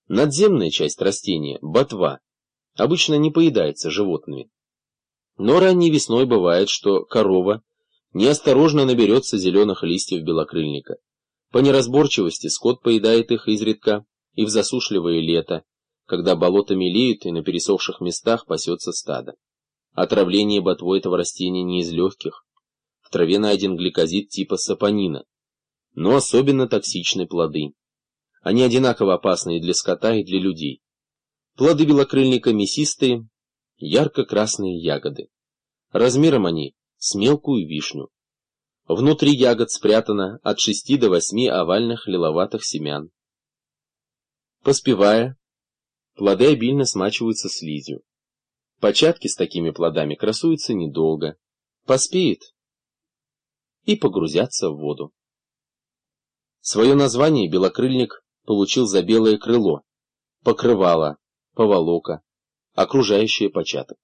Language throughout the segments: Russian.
Надземная часть растения, ботва, обычно не поедается животными. Но ранней весной бывает, что корова неосторожно наберется зеленых листьев белокрыльника. По неразборчивости скот поедает их изредка и в засушливое лето, когда болота мелеют и на пересохших местах пасется стадо. Отравление ботвой этого растения не из легких. В траве найден гликозид типа сапонина, но особенно токсичны плоды. Они одинаково опасны и для скота, и для людей. Плоды белокрыльника мясистые, ярко-красные ягоды. Размером они с мелкую вишню. Внутри ягод спрятано от 6 до 8 овальных лиловатых семян. Поспевая, плоды обильно смачиваются слизью. Початки с такими плодами красуются недолго, поспеют и погрузятся в воду. Свое название белокрыльник получил за белое крыло, покрывало, поволока, окружающее початок.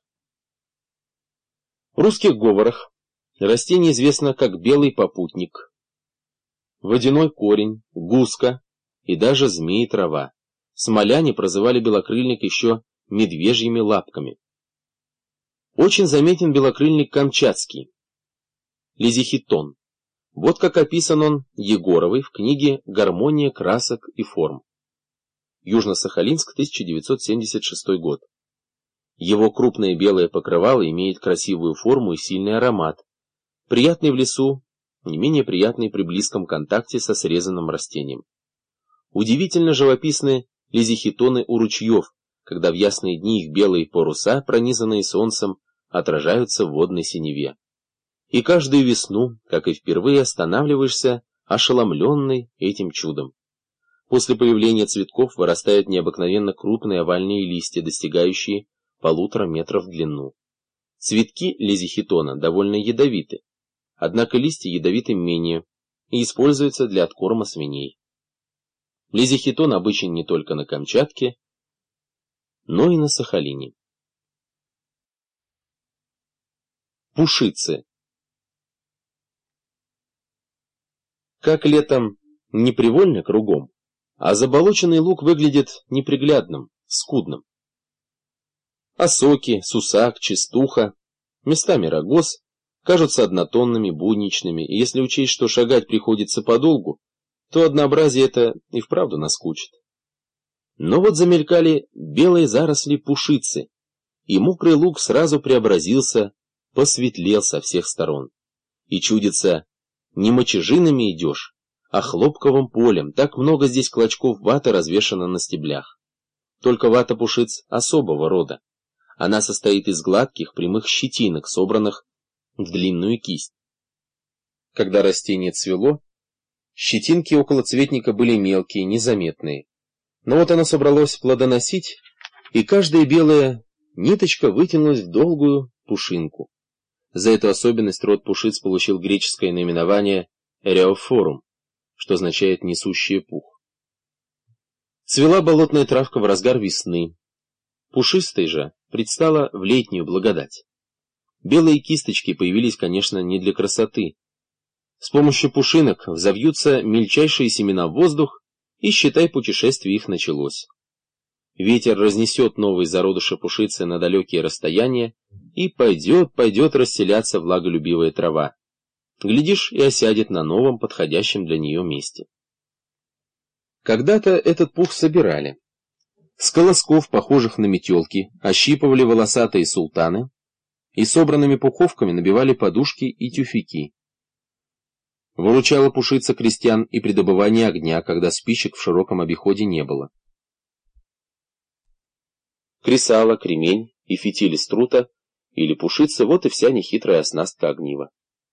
В русских говорах растение известно как белый попутник, водяной корень, гуска и даже змеи-трава. Смоляне прозывали белокрыльник еще медвежьими лапками. Очень заметен белокрыльник камчатский, лизихитон. Вот как описан он Егоровой в книге «Гармония красок и форм». Южно-Сахалинск, 1976 год. Его крупное белое покрывало имеет красивую форму и сильный аромат, приятный в лесу, не менее приятный при близком контакте со срезанным растением. Удивительно живописны лизихитоны у ручьев, когда в ясные дни их белые паруса, пронизанные солнцем, отражаются в водной синеве. И каждую весну, как и впервые, останавливаешься, ошеломленный этим чудом. После появления цветков вырастают необыкновенно крупные овальные листья, достигающие 1,5 метра в длину. Цветки лизихитона довольно ядовиты, однако листья ядовиты менее и используются для откорма свиней. Лизихитон обычен не только на Камчатке, но и на Сахалине. Пушицы. Как летом непривольно кругом, а заболоченный луг выглядит неприглядным, скудным. Осоки, сусак, частуха, местами рогоз кажутся однотонными, будничными, и если учесть, что шагать приходится подолгу, то однообразие это и вправду наскучит. Но вот замелькали белые заросли пушицы, и мокрый луг сразу преобразился, посветлел со всех сторон. И чудится, не мочежинами идешь, а хлопковым полем, так много здесь клочков ваты развешано на стеблях. Только вата пушиц особого рода. Она состоит из гладких прямых щетинок, собранных в длинную кисть. Когда растение цвело, щетинки около цветника были мелкие, незаметные. Но вот оно собралось плодоносить, и каждая белая ниточка вытянулась в долгую пушинку. За эту особенность род пушиц получил греческое наименование «эреофорум», что означает «несущий пух». Цвела болотная травка в разгар весны. Пушистой же предстала в летнюю благодать. Белые кисточки появились, конечно, не для красоты. С помощью пушинок взовьются мельчайшие семена в воздух, и, считай, путешествие их началось. Ветер разнесет новые зародыши пушицы на далекие расстояния, и пойдет расселяться влаголюбивая трава. Глядишь, и осядет на новом, подходящем для нее месте. Когда-то этот пух собирали. С колосков, похожих на метелки, ощипывали волосатые султаны и собранными пуховками набивали подушки и тюфяки. Выручала пушица крестьян и при добывании огня, когда спичек в широком обиходе не было. Кресало, кремень и фитиль из трута или пушица — вот и вся нехитрая оснастка огнива.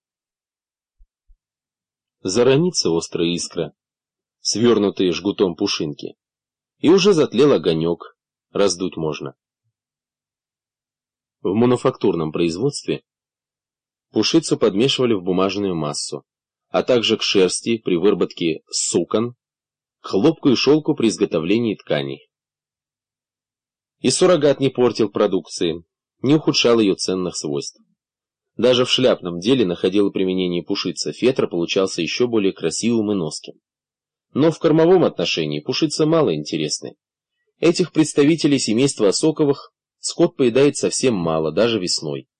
Заронится острая искра, свернутые жгутом пушинки, и уже затлел огонек, раздуть можно. В мануфактурном производстве пушицу подмешивали в бумажную массу, а также к шерсти при выработке сукон, к хлопку и шелку при изготовлении тканей. И суррогат не портил продукции, не ухудшал ее ценных свойств. Даже в шляпном деле находило применение пушица, фетр получался еще более красивым и носким. Но в кормовом отношении пушица мало интересны. Этих представителей семейства Осоковых скот поедает совсем мало, даже весной.